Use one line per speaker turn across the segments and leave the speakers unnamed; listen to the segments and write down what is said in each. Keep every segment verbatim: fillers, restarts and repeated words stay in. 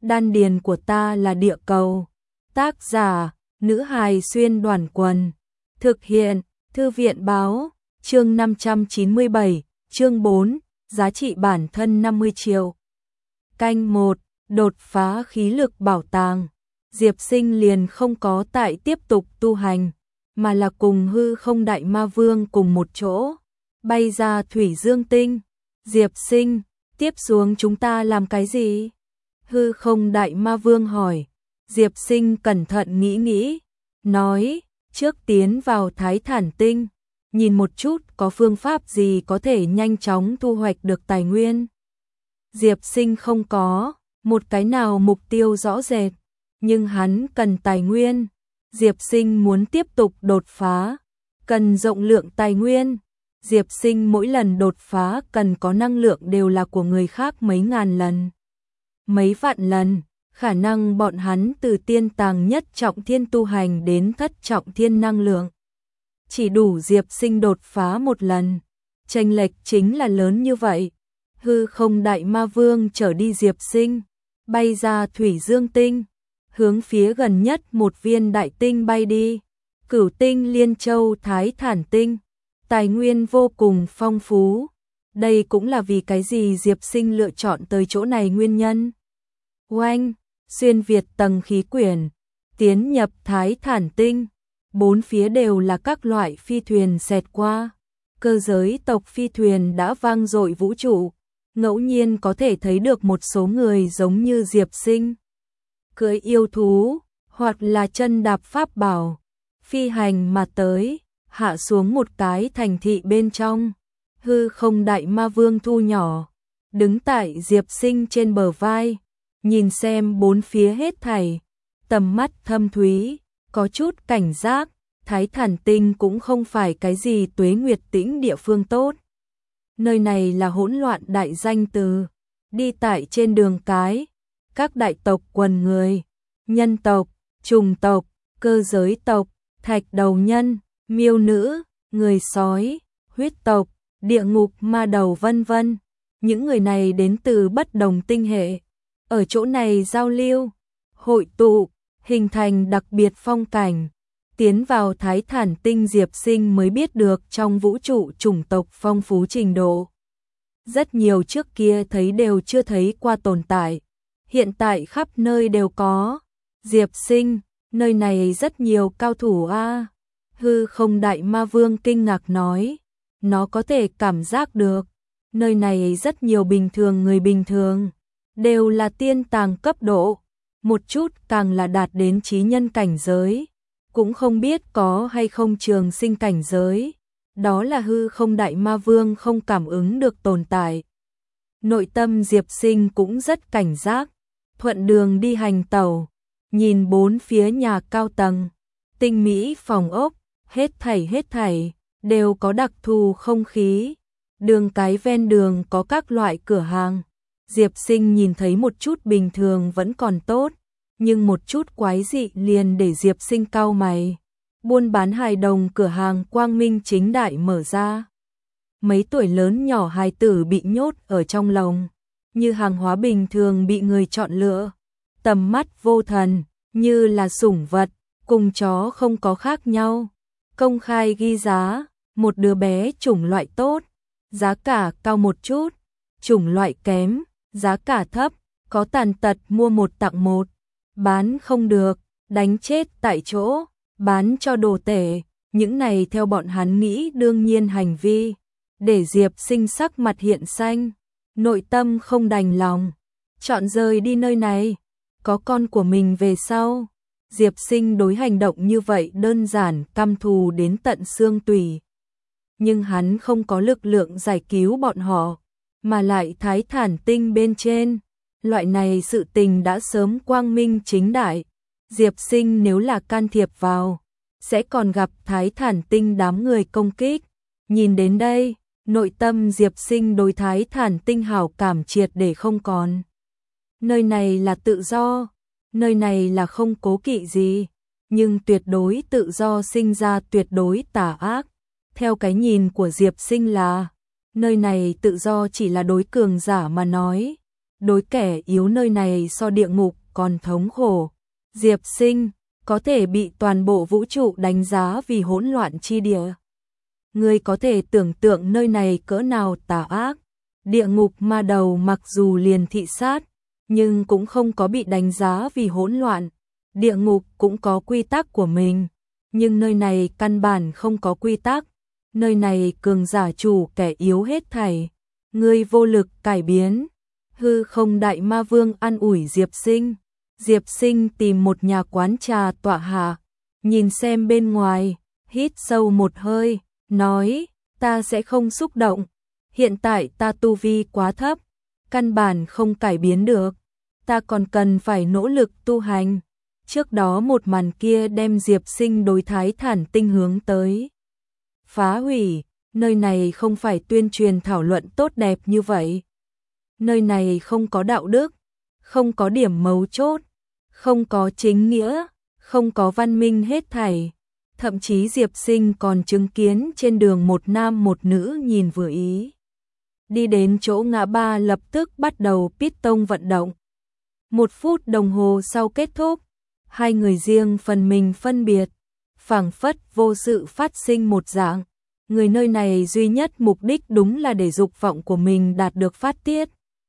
đan điền của ta là địa cầu. Tác giả, nữ hài xuyên đoàn quần. Thực hiện, thư viện báo, chương năm trăm chín mươi bảy, chương bốn, giá trị bản thân năm mươi triệu. Canh một, đột phá khí lực bảo tàng. Diệp Sinh liền không có tại tiếp tục tu hành, mà là cùng hư không đại ma vương cùng một chỗ, bay ra thủy dương tinh. Diệp Sinh, tiếp xuống chúng ta làm cái gì? Hư không đại ma vương hỏi. Diệp Sinh cẩn thận nghĩ nghĩ, nói, trước tiến vào Thái Thản Tinh, nhìn một chút có phương pháp gì có thể nhanh chóng thu hoạch được tài nguyên. Diệp Sinh không có một cái nào mục tiêu rõ rệt, nhưng hắn cần tài nguyên. Diệp Sinh muốn tiếp tục đột phá, cần rộng lượng tài nguyên. Diệp Sinh mỗi lần đột phá cần có năng lượng đều là của người khác mấy ngàn lần, mấy vạn lần. Khả năng bọn hắn từ tiên tàng nhất trọng thiên tu hành đến thất trọng thiên năng lượng chỉ đủ Diệp Sinh đột phá một lần. Chênh lệch chính là lớn như vậy. Hư không đại ma vương trở đi Diệp Sinh, bay ra thủy dương tinh, hướng phía gần nhất một viên đại tinh bay đi. Cửu tinh Liên Châu Thái Thản Tinh, tài nguyên vô cùng phong phú. Đây cũng là vì cái gì Diệp Sinh lựa chọn tới chỗ này nguyên nhân. Oanh, xuyên việt tầng khí quyển, tiến nhập Thái Thản Tinh, bốn phía đều là các loại phi thuyền xẹt qua. Cơ giới tộc phi thuyền đã vang dội vũ trụ, ngẫu nhiên có thể thấy được một số người giống như Diệp Sinh, cưỡi yêu thú, hoặc là chân đạp pháp bảo, phi hành mà tới, hạ xuống một cái thành thị bên trong. Hư không đại ma vương thu nhỏ, đứng tại Diệp Sinh trên bờ vai, nhìn xem bốn phía hết thảy, tầm mắt thâm thúy, có chút cảnh giác. Thái Thản Tinh cũng không phải cái gì tuế nguyệt tĩnh địa phương tốt. Nơi này là hỗn loạn đại danh từ. Đi tại trên đường cái, các đại tộc quần người, nhân tộc, trùng tộc, cơ giới tộc, thạch đầu nhân, miêu nữ, người sói, huyết tộc, địa ngục ma đầu vân vân. Những người này đến từ bất đồng tinh hệ, ở chỗ này giao lưu, hội tụ, hình thành đặc biệt phong cảnh. Tiến vào Thái Thản Tinh Diệp Sinh mới biết được trong vũ trụ chủng tộc phong phú trình độ. Rất nhiều trước kia thấy đều chưa thấy qua tồn tại, hiện tại khắp nơi đều có. Diệp Sinh, nơi này rất nhiều cao thủ a. À. Hư không đại ma vương kinh ngạc nói, nó có thể cảm giác được, nơi này rất nhiều bình thường người bình thường, đều là tiên tàng cấp độ, một chút càng là đạt đến chí nhân cảnh giới. Cũng không biết có hay không trường sinh cảnh giới, đó là hư không đại ma vương không cảm ứng được tồn tại. Nội tâm Diệp Sinh cũng rất cảnh giác, thuận đường đi hành tẩu, nhìn bốn phía nhà cao tầng, tinh mỹ phòng ốc, hết thảy hết thảy, đều có đặc thù không khí. Đường cái ven đường có các loại cửa hàng, Diệp Sinh nhìn thấy một chút bình thường vẫn còn tốt, nhưng một chút quái dị liền để Diệp Sinh cau mày. Buôn bán hài đồng cửa hàng quang minh chính đại mở ra. Mấy tuổi lớn nhỏ hài tử bị nhốt ở trong lồng, như hàng hóa bình thường bị người chọn lựa. Tầm mắt vô thần, như là sủng vật, cùng chó không có khác nhau. Công khai ghi giá, một đứa bé chủng loại tốt, giá cả cao một chút, chủng loại kém, giá cả thấp, có tàn tật mua một tặng một. Bán không được, đánh chết tại chỗ, bán cho đồ tể. Những này theo bọn hắn nghĩ đương nhiên hành vi, để Diệp Sinh sắc mặt hiện xanh, nội tâm không đành lòng, chọn rời đi nơi này, có con của mình về sau. Diệp Sinh đối hành động như vậy đơn giản căm thù đến tận xương tủy. Nhưng hắn không có lực lượng giải cứu bọn họ, mà lại Thái Thản Tinh bên trên. Loại này sự tình đã sớm quang minh chính đại. Diệp Sinh nếu là can thiệp vào, sẽ còn gặp Thái Thản Tinh đám người công kích. Nhìn đến đây, nội tâm Diệp Sinh đối Thái Thản Tinh hảo cảm triệt để không còn. Nơi này là tự do, nơi này là không cố kỵ gì, nhưng tuyệt đối tự do sinh ra tuyệt đối tà ác. Theo cái nhìn của Diệp Sinh là, nơi này tự do chỉ là đối cường giả mà nói. đối kẻ yếu nơi này so địa ngục còn thống khổ. Diệp Sinh có thể bị toàn bộ vũ trụ đánh giá vì hỗn loạn chi địa. Ngươi có thể tưởng tượng nơi này cỡ nào tà ác. Địa ngục ma đầu mặc dù liền thị sát, nhưng cũng không có bị đánh giá vì hỗn loạn. Địa ngục cũng có quy tắc của mình, nhưng nơi này căn bản không có quy tắc. Nơi này cường giả chủ kẻ yếu hết thảy. Ngươi vô lực cải biến. Hư không đại ma vương an ủi Diệp Sinh. Diệp Sinh tìm một nhà quán trà tọa hạ, nhìn xem bên ngoài, hít sâu một hơi, nói, ta sẽ không xúc động. Hiện tại ta tu vi quá thấp, căn bản không cải biến được. Ta còn cần phải nỗ lực tu hành. Trước đó một màn kia đem Diệp Sinh đối Thái Thản Tinh hướng tới phá hủy. Nơi này không phải tuyên truyền thảo luận tốt đẹp như vậy. Nơi này không có đạo đức, không có điểm mấu chốt, không có chính nghĩa, không có văn minh hết thảy. Thậm chí Diệp Sinh còn chứng kiến trên đường một nam một nữ nhìn vừa ý. Đi đến chỗ ngã ba lập tức bắt đầu piston vận động. Một phút đồng hồ sau kết thúc, hai người riêng phần mình phân biệt, phảng phất vô sự phát sinh một dạng. Người nơi này duy nhất mục đích đúng là để dục vọng của mình đạt được phát tiết.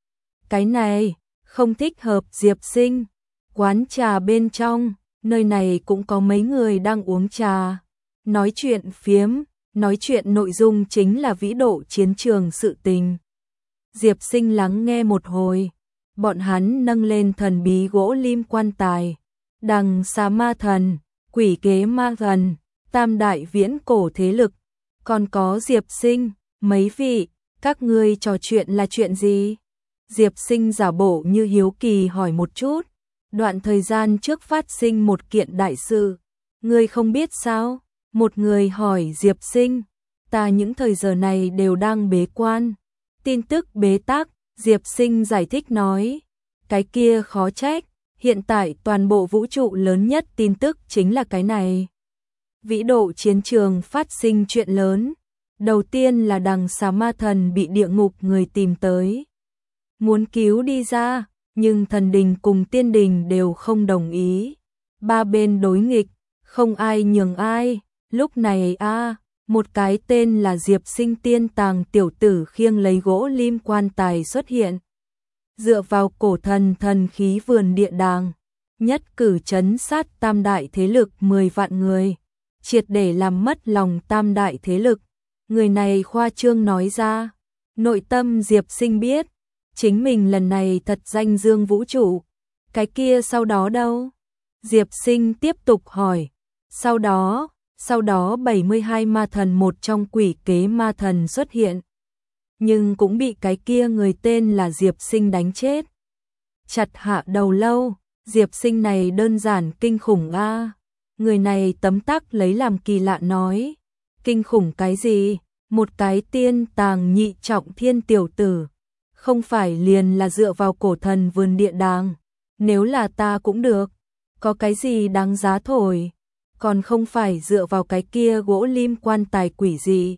Cái này không thích hợp Diệp Sinh. Quán trà bên trong, nơi này cũng có mấy người đang uống trà, nói chuyện phiếm, nói chuyện nội dung chính là vĩ độ chiến trường sự tình. Diệp Sinh lắng nghe một hồi, bọn hắn nâng lên thần bí gỗ lim quan tài, đằng xà ma thần, quỷ kế ma thần, tam đại viễn cổ thế lực, còn có Diệp Sinh, mấy vị, các ngươi trò chuyện là chuyện gì? Diệp Sinh giả bộ như hiếu kỳ hỏi một chút. Đoạn thời gian trước phát sinh một kiện đại sự, ngươi không biết sao? Một người hỏi Diệp Sinh, ta những thời giờ này đều đang bế quan. Tin tức bế tắc, Diệp Sinh giải thích nói, cái kia khó trách, hiện tại toàn bộ vũ trụ lớn nhất tin tức chính là cái này. Vĩ độ chiến trường phát sinh chuyện lớn, đầu tiên là đằng xà ma thần bị địa ngục người tìm tới, muốn cứu đi ra. Nhưng thần đình cùng tiên đình đều không đồng ý. Ba bên đối nghịch, không ai nhường ai. Lúc này a à, một cái tên là Diệp Sinh tiên tàng tiểu tử khiêng lấy gỗ lim quan tài xuất hiện. Dựa vào cổ thần thần khí vườn địa đàng, nhất cử trấn sát tam đại thế lực mười vạn người, triệt để làm mất lòng tam đại thế lực. Người này khoa trương nói ra, nội tâm Diệp Sinh biết. Chính mình lần này thật danh dương vũ trụ. Cái kia sau đó đâu? Diệp Sinh tiếp tục hỏi. Sau đó, sau đó bảy mươi hai ma thần một trong quỷ kế ma thần xuất hiện. Nhưng cũng bị cái kia người tên là Diệp Sinh đánh chết. Chặt hạ đầu lâu, Diệp Sinh này đơn giản kinh khủng a. Người này tấm tắc lấy làm kỳ lạ nói. Kinh khủng cái gì? Một cái tiên tàng nhị trọng thiên tiểu tử. Không phải liền là dựa vào cổ thần vườn địa đàng. Nếu là ta cũng được. Có cái gì đáng giá thổi. Còn không phải dựa vào cái kia gỗ lim quan tài quỷ gì.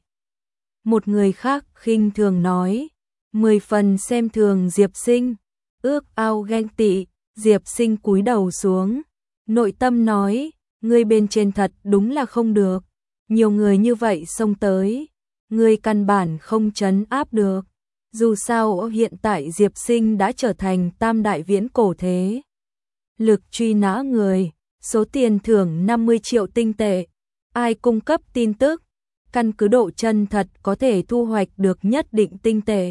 Một người khác khinh thường nói. Mười phần xem thường Diệp Sinh. Ước ao ghen tị. Diệp Sinh cúi đầu xuống. Nội tâm nói. Ngươi bên trên thật đúng là không được. Nhiều người như vậy xông tới. Ngươi căn bản không trấn áp được. Dù sao hiện tại Diệp Sinh đã trở thành tam đại viễn cổ thế lực truy nã người, số tiền thưởng năm mươi triệu tinh tệ. Ai cung cấp tin tức, căn cứ độ chân thật có thể thu hoạch được nhất định tinh tệ.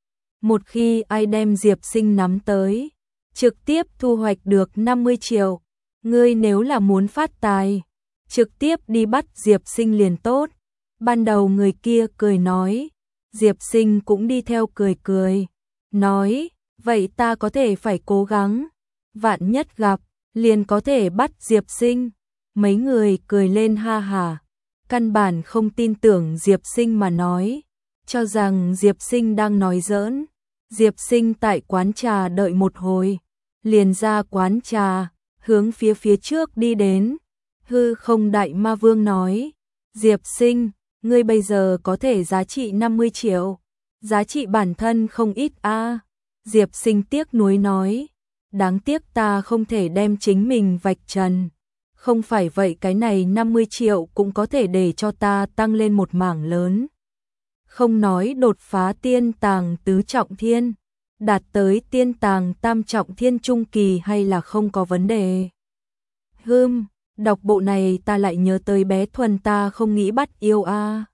Một khi ai đem Diệp Sinh nắm tới, trực tiếp thu hoạch được năm mươi triệu. Ngươi nếu là muốn phát tài, trực tiếp đi bắt Diệp Sinh liền tốt. Ban đầu người kia cười nói. Diệp Sinh cũng đi theo cười cười, nói, vậy ta có thể phải cố gắng, vạn nhất gặp, liền có thể bắt Diệp Sinh. Mấy người cười lên ha hà, căn bản không tin tưởng Diệp Sinh mà nói, cho rằng Diệp Sinh đang nói giỡn. Diệp Sinh tại quán trà đợi một hồi, liền ra quán trà, hướng phía phía trước đi đến. Hư không đại ma vương nói, Diệp Sinh, ngươi bây giờ có thể giá trị năm mươi triệu, giá trị bản thân không ít a. Diệp Sinh tiếc nuối nói, đáng tiếc ta không thể đem chính mình vạch trần. Không phải vậy cái này năm mươi triệu cũng có thể để cho ta tăng lên một mảng lớn. Không nói đột phá tiên tàng tứ trọng thiên, đạt tới tiên tàng tam trọng thiên trung kỳ hay là không có vấn đề. Hừm, đọc bộ này ta lại nhớ tới bé Thuần ta không nghĩ bắt yêu a.